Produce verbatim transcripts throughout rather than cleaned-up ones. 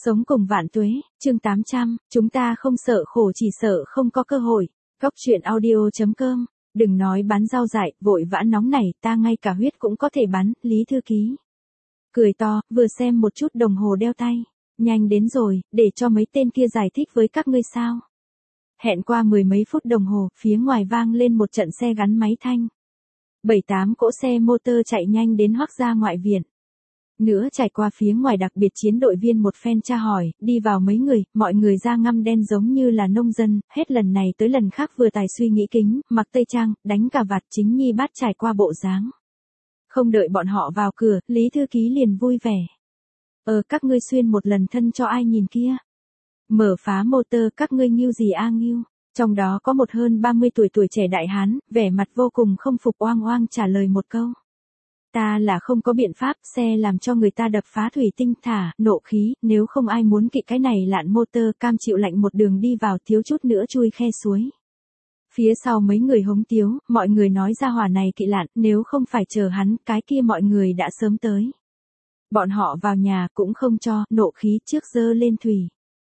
Sống cùng vạn tuế, chương tám trăm, chúng ta không sợ khổ chỉ sợ không có cơ hội. Góc truyện audio chấm com, đừng nói bán rau dại, vội vã nóng này, ta ngay cả huyết cũng có thể bán, Lý Thư Ký. Cười to, vừa xem một chút đồng hồ đeo tay. Nhanh đến rồi, để cho mấy tên kia giải thích với các ngươi sao. Hẹn qua mười mấy phút đồng hồ, phía ngoài vang lên một trận xe gắn máy thanh. Bảy tám cỗ xe motor chạy nhanh đến Hoắc gia ngoại viện. Nữa trải qua phía ngoài đặc biệt chiến đội viên một phen tra hỏi, đi vào mấy người, mọi người da ngăm đen giống như là nông dân, hết lần này tới lần khác vừa tài suy nghĩ kính, mặc tây trang, đánh cà vạt chính nhi bát trải qua bộ dáng. Không đợi bọn họ vào cửa, Lý Thư Ký liền vui vẻ. Ờ các ngươi xuyên một lần thân cho ai nhìn kia. Mở phá motor các ngươi nghiêu gì a nghiêu. Trong đó có một hơn ba mươi tuổi tuổi trẻ đại hán, vẻ mặt vô cùng không phục oang oang trả lời một câu. Ta là không có biện pháp, xe làm cho người ta đập phá thủy tinh thả, nộ khí, nếu không ai muốn kỵ cái này lạn motor cam chịu lạnh một đường đi vào thiếu chút nữa chui khe suối. Phía sau mấy người hống tiếu, mọi người nói ra hỏa này kỵ lạn, nếu không phải chờ hắn, cái kia mọi người đã sớm tới. Bọn họ vào nhà cũng không cho, nộ khí trước dơ lên thủy.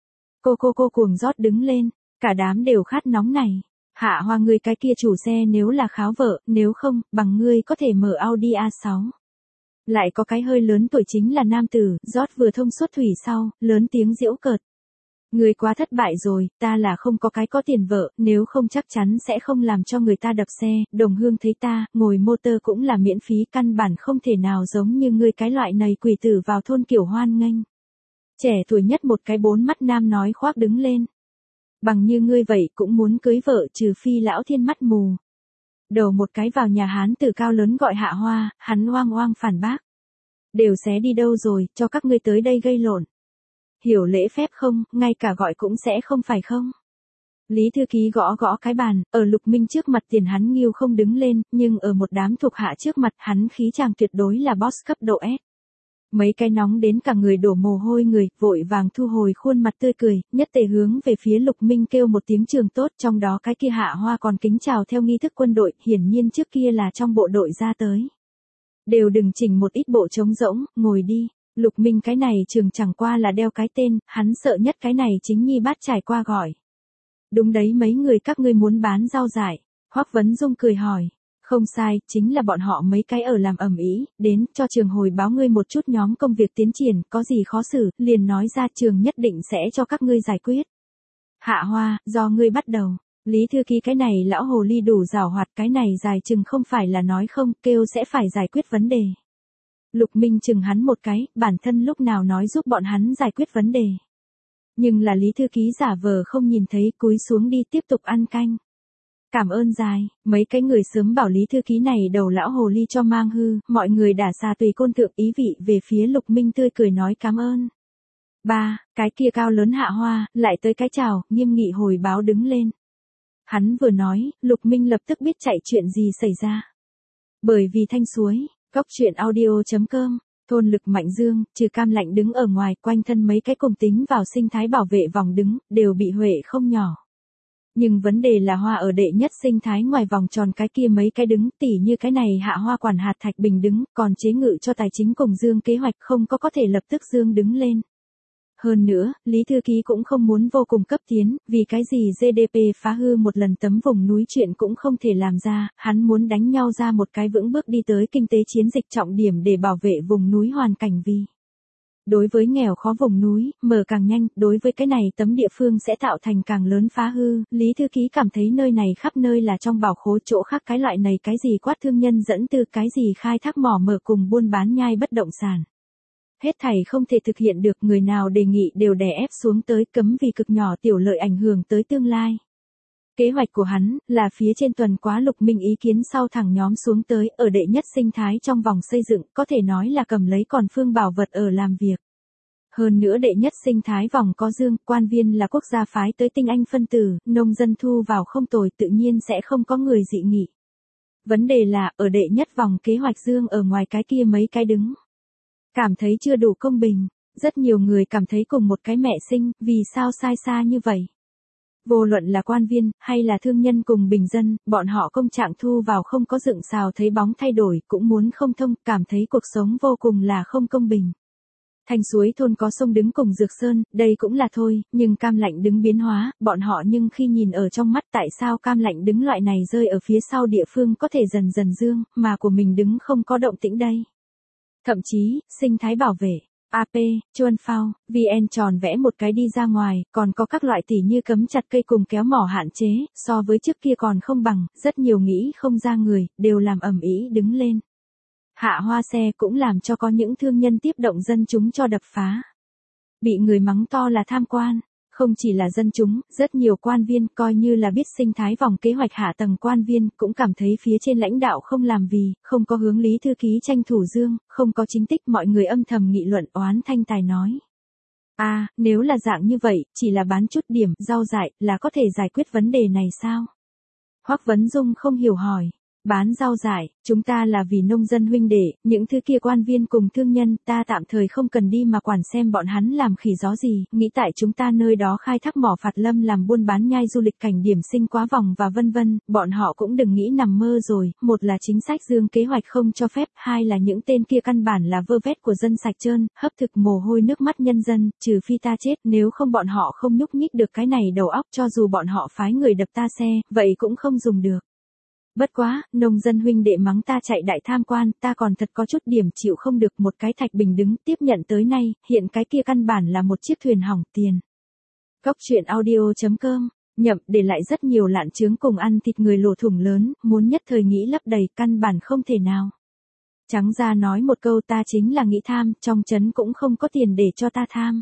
Cô cô cô cuồng rót đứng lên, cả đám đều khát nóng này. Hạ Hoa ngươi cái kia chủ xe nếu là kháo vợ, nếu không, bằng ngươi có thể mở Audi a sáu. Lại có cái hơi lớn tuổi chính là nam tử, rót vừa thông suốt thủy sau, lớn tiếng giễu cợt. Ngươi quá thất bại rồi, ta là không có cái có tiền vợ, nếu không chắc chắn sẽ không làm cho người ta đập xe, đồng hương thấy ta, ngồi motor cũng là miễn phí căn bản không thể nào giống như ngươi cái loại này quỷ tử vào thôn kiểu hoan nghênh. Trẻ tuổi nhất một cái bốn mắt nam nói khoác đứng lên. Bằng như ngươi vậy cũng muốn cưới vợ trừ phi lão thiên mắt mù. Đầu một cái vào nhà hán từ cao lớn gọi Hạ Hoa, hắn oang oang phản bác. Đều xé đi đâu rồi, cho các ngươi tới đây gây lộn. Hiểu lễ phép không, ngay cả gọi cũng sẽ không phải không. Lý Thư Ký gõ gõ cái bàn, ở Lục Minh trước mặt tiền hắn nghiêu không đứng lên, nhưng ở một đám thuộc hạ trước mặt hắn khí chàng tuyệt đối là boss cấp độ S. Mấy cái nóng đến cả người đổ mồ hôi người, vội vàng thu hồi khuôn mặt tươi cười, nhất tề hướng về phía Lục Minh kêu một tiếng trường tốt, trong đó cái kia Hạ Hoa còn kính chào theo nghi thức quân đội, hiển nhiên trước kia là trong bộ đội ra tới. Đều đừng chỉnh một ít bộ trống rỗng, ngồi đi. Lục Minh cái này trường chẳng qua là đeo cái tên, hắn sợ nhất cái này chính nhi bát trải qua gọi. Đúng đấy mấy người các ngươi muốn bán rau dại. Hoắc Vấn Dung cười hỏi. Không sai, chính là bọn họ mấy cái ở làm ầm ĩ, đến cho trường hồi báo ngươi một chút nhóm công việc tiến triển, có gì khó xử, liền nói ra trường nhất định sẽ cho các ngươi giải quyết. Hạ Hoa, do ngươi bắt đầu. Lý Thư Ký cái này lão hồ ly đủ giảo hoạt, cái này dài chừng không phải là nói không, kêu sẽ phải giải quyết vấn đề. Lục Minh chừng hắn một cái, bản thân lúc nào nói giúp bọn hắn giải quyết vấn đề. Nhưng là Lý Thư Ký giả vờ không nhìn thấy, cúi xuống đi tiếp tục ăn canh. Cảm ơn dài, mấy cái người sớm bảo Lý Thư Ký này đầu lão hồ ly cho mang hư, mọi người đã xà tùy côn thượng ý vị về phía Lục Minh tươi cười nói cảm ơn. Ba, cái kia cao lớn Hạ Hoa, lại tới cái chào, nghiêm nghị hồi báo đứng lên. Hắn vừa nói, Lục Minh lập tức biết chạy chuyện gì xảy ra. Bởi vì thanh suối, góc truyện audio chấm com, thôn Lực Mạnh Dương, trừ Cam Lạnh đứng ở ngoài, quanh thân mấy cái cùng tính vào sinh thái bảo vệ vòng đứng, đều bị huệ không nhỏ. Nhưng vấn đề là Hoa ở đệ nhất sinh thái ngoài vòng tròn cái kia mấy cái đứng, tỉ như cái này Hạ Hoa quản hạt Thạch Bình đứng, còn chế ngự cho tài chính cùng Dương kế hoạch không có có thể lập tức Dương đứng lên. Hơn nữa, Lý Thư Ký cũng không muốn vô cùng cấp tiến, vì cái gì giê đê pê phá hư một lần tấm vùng núi chuyện cũng không thể làm ra, hắn muốn đánh nhau ra một cái vững bước đi tới kinh tế chiến dịch trọng điểm để bảo vệ vùng núi hoàn cảnh vì. Đối với nghèo khó vùng núi, mở càng nhanh, đối với cái này tấm địa phương sẽ tạo thành càng lớn phá hư, Lý Thư Ký cảm thấy nơi này khắp nơi là trong bảo khố chỗ khác cái loại này cái gì quát thương nhân dẫn từ cái gì khai thác mỏ mở cùng buôn bán nhai bất động sản. Hết thảy không thể thực hiện được người nào đề nghị đều đè ép xuống tới cấm vì cực nhỏ tiểu lợi ảnh hưởng tới tương lai. Kế hoạch của hắn là phía trên tuần quá Lục Minh ý kiến sau thẳng nhóm xuống tới ở đệ nhất sinh thái trong vòng xây dựng có thể nói là cầm lấy còn phương bảo vật ở làm việc. Hơn nữa đệ nhất sinh thái vòng có Dương, quan viên là quốc gia phái tới tinh anh phân tử, nông dân thu vào không tồi tự nhiên sẽ không có người dị nghị. Vấn đề là ở đệ nhất vòng kế hoạch Dương ở ngoài cái kia mấy cái đứng. Cảm thấy chưa đủ công bình, rất nhiều người cảm thấy cùng một cái mẹ sinh, vì sao sai xa như vậy. Vô luận là quan viên, hay là thương nhân cùng bình dân, bọn họ công trạng thu vào không có dựng xào thấy bóng thay đổi, cũng muốn không thông, cảm thấy cuộc sống vô cùng là không công bình. Thành suối thôn có sông đứng cùng Dược Sơn, đây cũng là thôi, nhưng cam lạnh đứng biến hóa, bọn họ nhưng khi nhìn ở trong mắt tại sao cam lạnh đứng loại này rơi ở phía sau địa phương có thể dần dần dương, mà của mình đứng không có động tĩnh đây. Thậm chí, sinh thái bảo vệ, a pê, chuan phao, vê en tròn vẽ một cái đi ra ngoài, còn có các loại tỉ như cấm chặt cây cùng kéo mỏ hạn chế, so với trước kia còn không bằng, rất nhiều nghĩ không ra người, đều làm ầm ĩ đứng lên. Hạ hoa xe cũng làm cho có những thương nhân tiếp động dân chúng cho đập phá. Bị người mắng to là tham quan, không chỉ là dân chúng, rất nhiều quan viên coi như là biết sinh thái vòng kế hoạch hạ tầng quan viên cũng cảm thấy phía trên lãnh đạo không làm vì, không có hướng Lý thư ký tranh thủ dương, không có chính tích, mọi người âm thầm nghị luận. Oán Thanh Tài nói. a à, nếu là dạng như vậy, chỉ là bán chút điểm, rau dại, là có thể giải quyết vấn đề này sao? Hoắc Vấn Dung không hiểu hỏi. Bán rau dại, chúng ta là vì nông dân huynh đệ, những thứ kia quan viên cùng thương nhân, ta tạm thời không cần đi mà quản xem bọn hắn làm khỉ gió gì, nghĩ tại chúng ta nơi đó khai thác mỏ phạt lâm làm buôn bán nhai du lịch cảnh điểm sinh quá vòng và vân vân, bọn họ cũng đừng nghĩ nằm mơ rồi, một là chính sách dương kế hoạch không cho phép, hai là những tên kia căn bản là vơ vét của dân sạch trơn, hấp thực mồ hôi nước mắt nhân dân, trừ phi ta chết, nếu không bọn họ không nhúc nhích được cái này đầu óc, cho dù bọn họ phái người đập ta xe, vậy cũng không dùng được. Bất quá, nông dân huynh đệ mắng ta chạy đại tham quan, ta còn thật có chút điểm chịu không được. Một cái Thạch Bình đứng tiếp nhận tới nay, hiện cái kia căn bản là một chiếc thuyền hỏng tiền. Góc truyện audio.com, nhậm để lại rất nhiều lạn chướng cùng ăn thịt người lỗ thủng lớn, muốn nhất thời nghĩ lấp đầy căn bản không thể nào. Trắng ra nói một câu, ta chính là nghĩ tham, trong trấn cũng không có tiền để cho ta tham.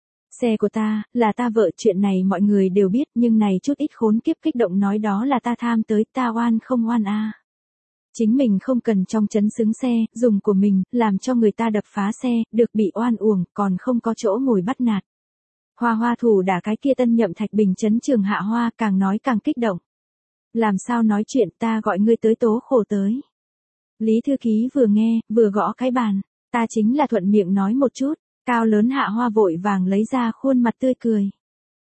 Xe của ta, là ta vợ, chuyện này mọi người đều biết, nhưng này chút ít khốn kiếp kích động nói đó là ta tham tới, ta oan không oan a. À. Chính mình không cần trong trấn xứng xe, dùng của mình, làm cho người ta đập phá xe, được bị oan uổng, còn không có chỗ ngồi bắt nạt. Hoa hoa thủ đả cái kia tân nhậm Thạch Bình trấn trường Hạ Hoa, càng nói càng kích động. Làm sao nói chuyện, ta gọi ngươi tới tố khổ tới. Lý thư ký vừa nghe, vừa gõ cái bàn, ta chính là thuận miệng nói một chút. Cao lớn Hạ Hoa vội vàng lấy ra khuôn mặt tươi cười.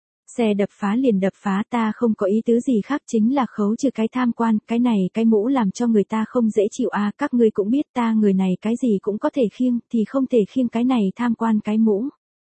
Xe đập phá liền đập phá, ta không có ý tứ gì khác, chính là khấu trừ cái tham quan, cái này cái mũ làm cho người ta không dễ chịu à, các ngươi cũng biết ta người này cái gì cũng có thể khiêng, thì không thể khiêng cái này tham quan cái mũ.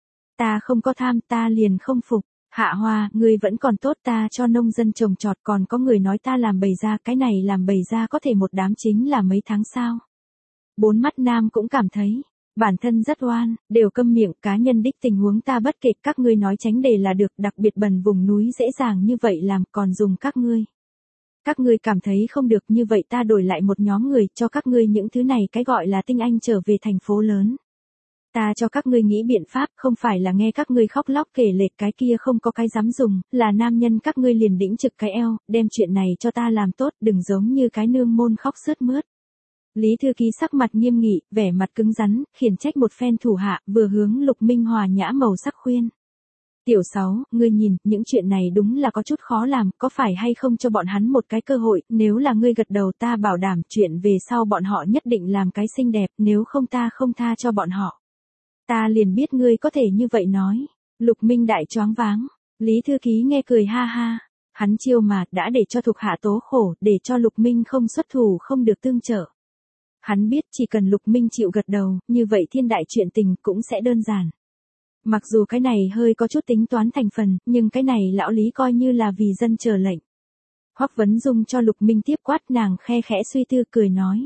Ta không có tham, ta liền không phục. Hạ Hoa, ngươi vẫn còn tốt, ta cho nông dân trồng trọt, còn có người nói ta làm bầy ra, cái này làm bầy ra có thể một đám chính là mấy tháng sao. Bốn mắt nam cũng cảm thấy. Bản thân rất oan, đều câm miệng, cá nhân đích tình huống ta bất kể, các ngươi nói tránh đề là được, đặc biệt bần vùng núi dễ dàng như vậy làm, còn dùng các ngươi. Các ngươi cảm thấy không được, như vậy ta đổi lại một nhóm người, cho các ngươi những thứ này cái gọi là tinh anh trở về thành phố lớn. Ta cho các ngươi nghĩ biện pháp, không phải là nghe các ngươi khóc lóc kể lể cái kia không có cái dám dùng, là nam nhân các ngươi liền đĩnh trực cái eo, đem chuyện này cho ta làm tốt, đừng giống như cái nương môn khóc sướt mướt. Lý thư ký sắc mặt nghiêm nghị, vẻ mặt cứng rắn, khiển trách một phen thủ hạ, vừa hướng Lục Minh hòa nhã màu sắc khuyên. Tiểu Sáu, ngươi nhìn, những chuyện này đúng là có chút khó làm, có phải hay không cho bọn hắn một cái cơ hội, nếu là ngươi gật đầu ta bảo đảm chuyện về sau bọn họ nhất định làm cái xinh đẹp, nếu không ta không tha cho bọn họ. Ta liền biết ngươi có thể như vậy nói. Lục Minh đại choáng váng, Lý thư ký nghe cười ha ha. Hắn chiêu mà, đã để cho thuộc hạ tố khổ, để cho Lục Minh không xuất thủ không được tương trợ. Hắn biết chỉ cần Lục Minh chịu gật đầu, như vậy thiên đại chuyện tình cũng sẽ đơn giản. Mặc dù cái này hơi có chút tính toán thành phần, nhưng cái này lão Lý coi như là vì dân chờ lệnh. Hoắc Vấn Dung cho Lục Minh tiếp quát, nàng khe khẽ suy tư cười nói.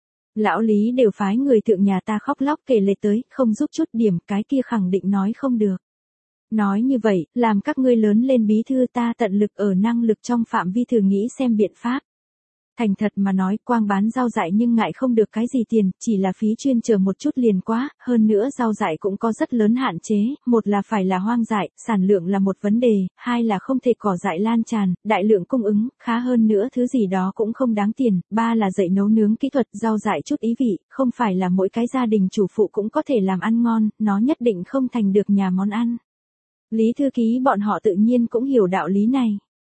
Lão Lý đều phái người thượng nhà ta khóc lóc kể lể tới, không giúp chút điểm, cái kia khẳng định nói không được. Nói như vậy, làm các ngươi lớn lên bí thư ta tận lực ở năng lực trong phạm vi thử nghĩ xem biện pháp. Thành thật mà nói, quang bán rau dại nhưng ngại không được cái gì tiền, chỉ là phí chuyên chờ một chút liền quá, hơn nữa rau dại cũng có rất lớn hạn chế, một là phải là hoang dại, sản lượng là một vấn đề, hai là không thể cỏ dại lan tràn, đại lượng cung ứng, khá hơn nữa thứ gì đó cũng không đáng tiền, ba là dạy nấu nướng kỹ thuật, rau dại chút ý vị, không phải là mỗi cái gia đình chủ phụ cũng có thể làm ăn ngon, nó nhất định không thành được nhà món ăn. Lý thư ký bọn họ tự nhiên cũng hiểu đạo lý này.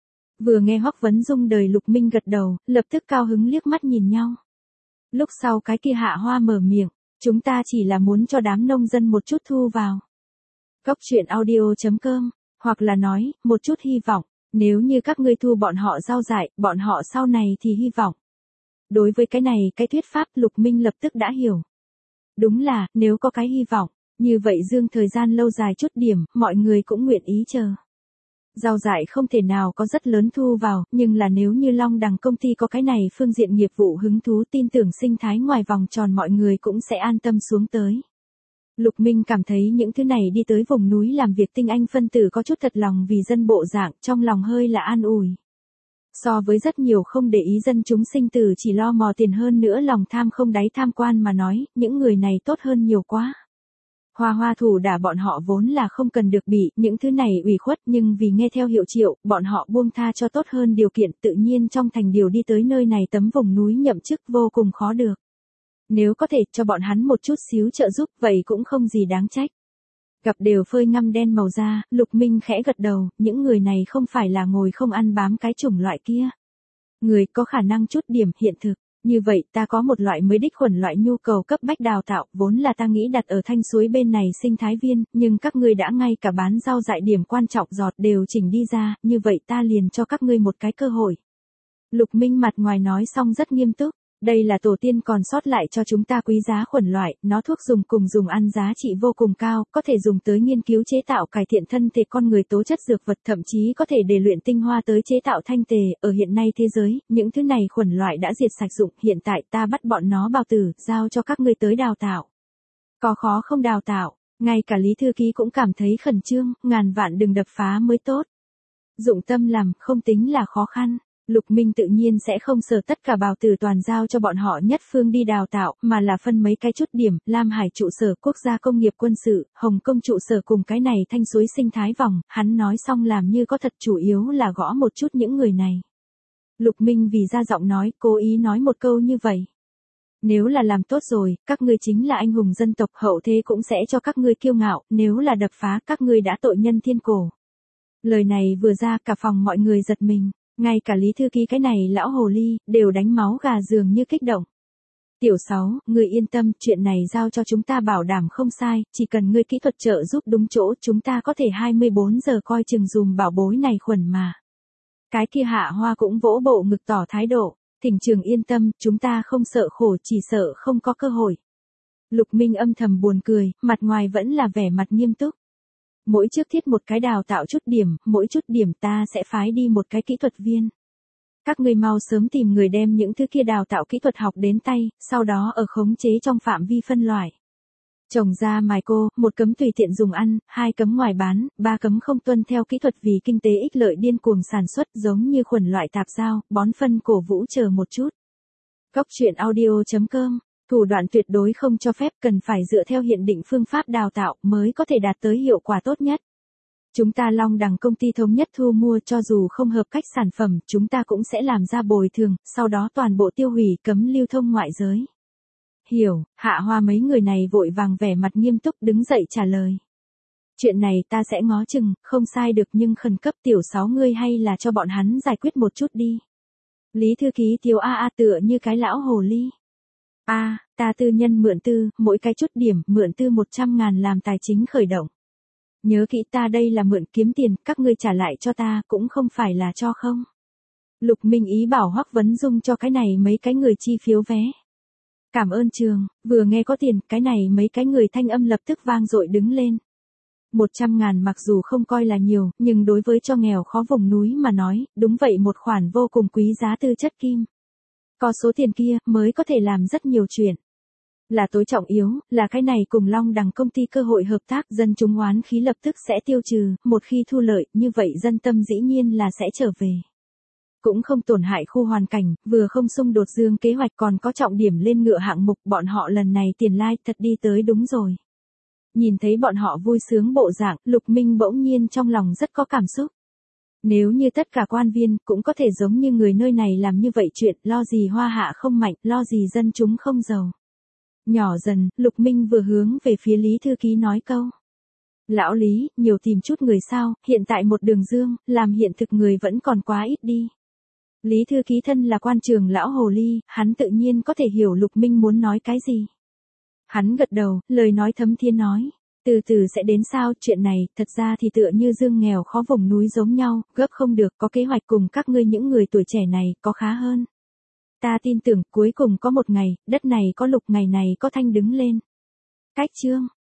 Vừa nghe Hoắc Vấn Dung đời Lục Minh gật đầu, lập tức cao hứng liếc mắt nhìn nhau. Lúc sau cái kia Hạ Hoa mở miệng, chúng ta chỉ là muốn cho đám nông dân một chút thu vào. Góc truyện audio.com, hoặc là nói, một chút hy vọng, nếu như các ngươi thu bọn họ rau dại, bọn họ sau này thì hy vọng. Đối với cái này cái thuyết pháp Lục Minh lập tức đã hiểu. Đúng là, nếu có cái hy vọng, Như vậy dương thời gian lâu dài chút điểm, mọi người cũng nguyện ý chờ. Rau dại không thể nào có rất lớn thu vào, nhưng là nếu như Long Đằng công ty có cái này phương diện nghiệp vụ hứng thú, tin tưởng sinh thái ngoài vòng tròn mọi người cũng sẽ an tâm xuống tới. Lục Minh cảm thấy những thứ này đi tới vùng núi làm việc tinh anh phân tử có chút thật lòng vì dân bộ dạng, trong lòng hơi là an ủi. So với rất nhiều không để ý dân chúng sinh tử chỉ lo mò tiền hơn nữa lòng tham không đáy tham quan mà nói, những người này tốt hơn nhiều quá. Hoa hoa thủ đả bọn họ vốn là không cần được bị những thứ này ủy khuất, nhưng vì nghe theo hiệu triệu, bọn họ buông tha cho tốt hơn điều kiện, tự nhiên trong thành điều đi tới nơi này tấm vùng núi nhậm chức vô cùng khó được. Nếu có thể cho bọn hắn một chút xíu trợ giúp, vậy cũng không gì đáng trách. Gặp đều phơi ngăm đen màu da, Lục Minh khẽ gật đầu, những người này không phải là ngồi không ăn bám cái chủng loại kia. Người có khả năng chút điểm hiện thực. Như vậy ta có một loại mới đích khuẩn loại nhu cầu cấp bách đào tạo, vốn là ta nghĩ đặt ở Thanh Suối bên này sinh thái viên, nhưng các ngươi đã ngay cả bán rau dại điểm quan trọng giọt đều chỉnh đi ra, như vậy ta liền cho các ngươi một cái cơ hội. Lục Minh mặt ngoài nói xong rất nghiêm túc, đây là tổ tiên còn sót lại cho chúng ta quý giá khuẩn loại, nó thuốc dùng cùng dùng ăn giá trị vô cùng cao, có thể dùng tới nghiên cứu chế tạo cải thiện thân thể con người tố chất dược vật, thậm chí có thể để luyện tinh hoa tới chế tạo thanh tề, ở hiện nay thế giới, những thứ này khuẩn loại đã diệt sạch dụng, hiện tại ta bắt bọn nó bào tử, giao cho các ngươi tới đào tạo. Có khó không đào tạo, ngay cả Lý Thư Ký cũng cảm thấy khẩn trương, ngàn vạn đừng đập phá mới tốt. Dụng tâm làm, không tính là khó khăn. Lục Minh tự nhiên sẽ không sở tất cả bào tử toàn giao cho bọn họ nhất phương đi đào tạo, mà là phân mấy cái chút điểm, Lam Hải trụ sở quốc gia công nghiệp quân sự, Hồng Kông trụ sở cùng cái này Thanh Suối sinh thái vòng, hắn nói xong làm như có thật, chủ yếu là gõ một chút những người này. Lục Minh vì ra giọng nói, cố ý nói một câu như vậy. Nếu là làm tốt rồi, các ngươi chính là anh hùng dân tộc, hậu thế cũng sẽ cho các ngươi kiêu ngạo, nếu là đập phá các ngươi đã tội nhân thiên cổ. Lời này vừa ra cả phòng mọi người giật mình. Ngay cả Lý Thư Ký cái này lão hồ ly, đều đánh máu gà dường như kích động. Tiểu sáu, ngươi yên tâm, chuyện này giao cho chúng ta bảo đảm không sai, chỉ cần ngươi kỹ thuật trợ giúp đúng chỗ, chúng ta có thể hai mươi bốn giờ coi chừng dùm bảo bối này khuẩn mà. Cái kia Hạ Hoa cũng vỗ bộ ngực tỏ thái độ, Thỉnh Trường yên tâm, chúng ta không sợ khổ, chỉ sợ không có cơ hội. Lục Minh âm thầm buồn cười, mặt ngoài vẫn là vẻ mặt nghiêm túc. Mỗi trước thiết một cái đào tạo chút điểm, mỗi chút điểm ta sẽ phái đi một cái kỹ thuật viên. Các ngươi mau sớm tìm người đem những thứ kia đào tạo kỹ thuật học đến tay, sau đó ở khống chế trong phạm vi phân loại. Trồng ra mài cô, một cấm tùy tiện dùng ăn, hai cấm ngoài bán, ba cấm không tuân theo kỹ thuật vì kinh tế ích lợi điên cuồng sản xuất giống như khuẩn loại tạp giao, bón phân cổ vũ chờ một chút. Góc truyện audio chấm com, thủ đoạn tuyệt đối không cho phép, cần phải dựa theo hiện định phương pháp đào tạo mới có thể đạt tới hiệu quả tốt nhất. Chúng ta Long Đằng công ty thống nhất thu mua, cho dù không hợp cách sản phẩm, chúng ta cũng sẽ làm ra bồi thường, sau đó toàn bộ tiêu hủy, cấm lưu thông ngoại giới. Hiểu, Hạ Hoa mấy người này vội vàng vẻ mặt nghiêm túc đứng dậy trả lời. Chuyện này ta sẽ ngó chừng, không sai được, nhưng khẩn cấp tiểu sáu ngươi hay là cho bọn hắn giải quyết một chút đi. Lý Thư Ký thiếu a a tựa như cái lão hồ ly. A, à, ta tư nhân mượn tư, mỗi cái chút điểm, mượn tư một trăm ngàn làm tài chính khởi động. Nhớ kỹ, ta đây là mượn kiếm tiền, các ngươi trả lại cho ta, cũng không phải là cho không. Lục Minh ý bảo Hoắc Vấn Dung cho cái này mấy cái người chi phiếu vé. Cảm ơn Trường, vừa nghe có tiền, cái này mấy cái người thanh âm lập tức vang dội đứng lên. Một trăm ngàn mặc dù không coi là nhiều, nhưng đối với cho nghèo khó vùng núi mà nói, đúng vậy một khoản vô cùng quý giá tư chất kim. Có số tiền kia, mới có thể làm rất nhiều chuyện. Là tối trọng yếu, là cái này cùng Long Đằng công ty cơ hội hợp tác, dân chúng oán khí lập tức sẽ tiêu trừ, một khi thu lợi, như vậy dân tâm dĩ nhiên là sẽ trở về. Cũng không tổn hại khu hoàn cảnh, vừa không xung đột dương kế hoạch, còn có trọng điểm lên ngựa hạng mục, bọn họ lần này tiền lai like, thật đi tới đúng rồi. Nhìn thấy bọn họ vui sướng bộ dạng, Lục Minh bỗng nhiên trong lòng rất có cảm xúc. Nếu như tất cả quan viên cũng có thể giống như người nơi này làm như vậy, chuyện lo gì Hoa Hạ không mạnh, lo gì dân chúng không giàu. Nhỏ dần, Lục Minh vừa hướng về phía Lý Thư Ký nói câu. Lão Lý, nhiều tìm chút người sao, hiện tại một đường dương, làm hiện thực người vẫn còn quá ít đi. Lý Thư Ký thân là quan trường lão hồ ly, hắn tự nhiên có thể hiểu Lục Minh muốn nói cái gì. Hắn gật đầu, lời nói thấm thiên nói. Từ từ sẽ đến sao, chuyện này, thật ra thì tựa như dương nghèo khó vùng núi giống nhau, gấp không được, có kế hoạch cùng các ngươi những người tuổi trẻ này, có khá hơn. Ta tin tưởng, cuối cùng có một ngày, đất này có Lục, ngày này có Thanh đứng lên. Cách chương.